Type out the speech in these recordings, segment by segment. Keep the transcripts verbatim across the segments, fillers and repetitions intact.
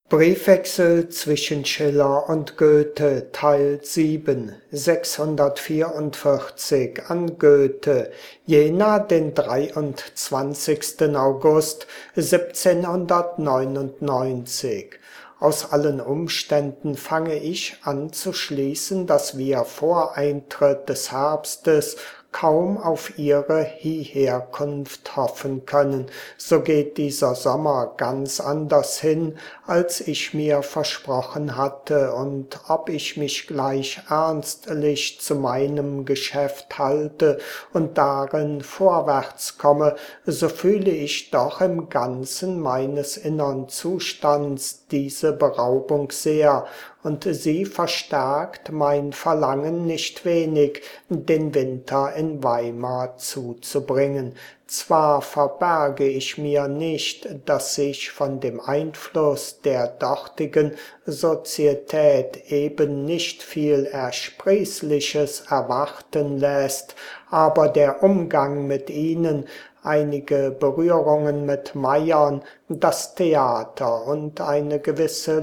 Briefwechsel zwischen Schiller und Goethe, Teil sieben, sechshundertvierundvierzig an Goethe, Jena, den dreiundzwanzigsten August siebzehnhundertneunundneunzig. Aus allen Umständen fange ich an zu schließen, dass wir vor Eintritt des Herbstes kaum auf ihre Hierherkunft hoffen können. So geht dieser Sommer ganz anders hin, als ich mir versprochen hatte, und ob ich mich gleich ernstlich zu meinem Geschäft halte und darin vorwärts komme, so fühle ich doch im Ganzen meines innern Zustands diese Beraubung sehr, und sie verstärkt mein Verlangen nicht wenig, den Winter in Weimar zuzubringen. Zwar verberge ich mir nicht, dass sich von dem Einfluss der dortigen Sozietät eben nicht viel Ersprießliches erwarten lässt, aber der Umgang mit ihnen, einige Berührungen mit Meiern, das Theater und eine gewisse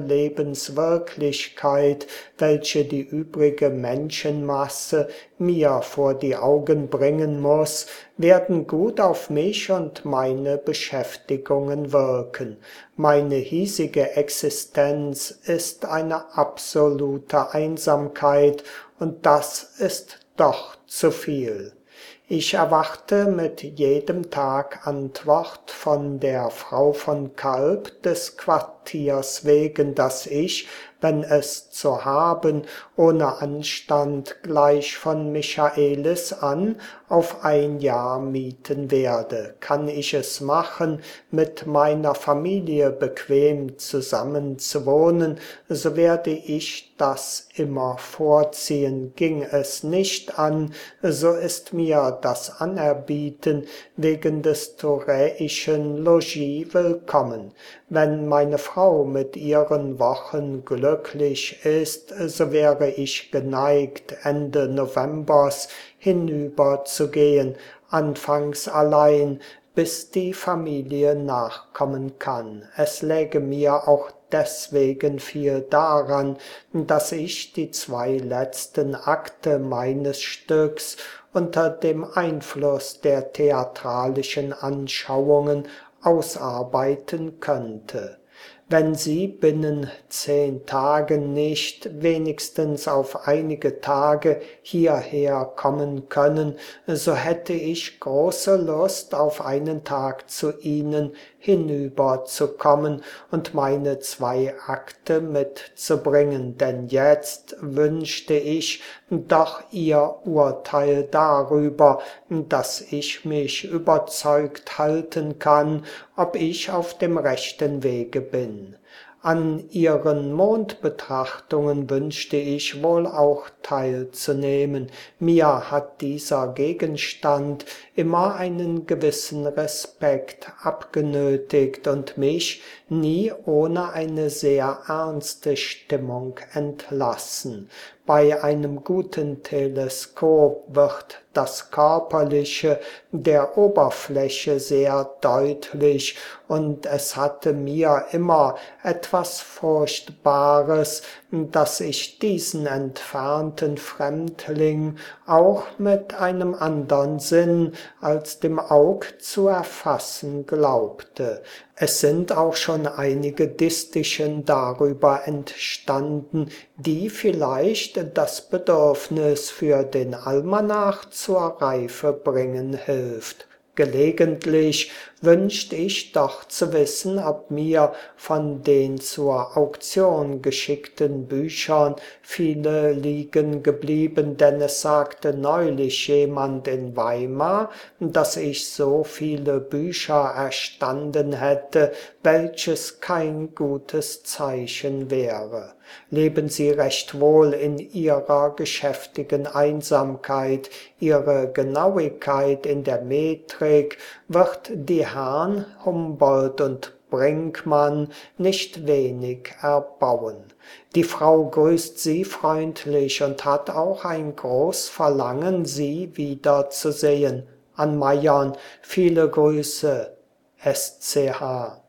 Lebenswirklichkeit, welche die übrige Menschenmasse mir vor die Augen bringen muss, werden gut auf mich und meine Beschäftigungen wirken. Meine hiesige Existenz ist eine absolute Einsamkeit, und das ist doch zu viel. Ich erwarte mit jedem Tag Antwort von der Frau von Kalb des Quartiers wegen, das ich, wenn es zu haben, ohne Anstand gleich von Michaelis an auf ein Jahr mieten werde. Kann ich es machen, mit meiner Familie bequem zusammen zu wohnen, so werde ich das immer vorziehen. Ging es nicht an, so ist mir das Anerbieten wegen des toräischen Logis willkommen. Wenn meine Frau mit ihren Wochen glücklich ist, so wäre ich geneigt, Ende Novembers hinüber zu gehen, anfangs allein, bis die Familie nachkommen kann. Es läge mir auch deswegen viel daran, dass ich die zwei letzten Akte meines Stücks unter dem Einfluss der theatralischen Anschauungen ausarbeiten könnte. Wenn Sie binnen zehn Tagen nicht wenigstens auf einige Tage hierher kommen können, so hätte ich große Lust, auf einen Tag zu Ihnen hinüberzukommen und meine zwei Akte mitzubringen, denn jetzt wünschte ich doch Ihr Urteil darüber, dass ich mich überzeugt halten kann, ob ich auf dem rechten Wege bin. An Ihren Mondbetrachtungen wünschte ich wohl auch teilzunehmen. Mir hat dieser Gegenstand immer einen gewissen Respekt abgenötigt und mich nie ohne eine sehr ernste Stimmung entlassen. Bei einem guten Teleskop wird das Körperliche der Oberfläche sehr deutlich, und es hatte mir immer etwas Furchtbares, dass ich diesen entfernten Fremdling auch mit einem andern Sinn als dem Aug zu erfassen glaubte. Es sind auch schon einige Distischen darüber entstanden, die vielleicht das Bedürfnis für den Almanach zur Reife bringen hilft. Gelegentlich wünscht ich doch zu wissen, ob mir von den zur Auktion geschickten Büchern viele liegen geblieben, denn es sagte neulich jemand in Weimar, dass ich so viele Bücher erstanden hätte, welches kein gutes Zeichen wäre. Leben Sie recht wohl in Ihrer geschäftigen Einsamkeit. Ihre Genauigkeit in der Metrik wird die Herrn Humboldt und Brinkmann nicht wenig erbauen. Die Frau grüßt Sie freundlich und hat auch ein groß Verlangen, Sie wiederzusehen. An Meiern viele Grüße. S C H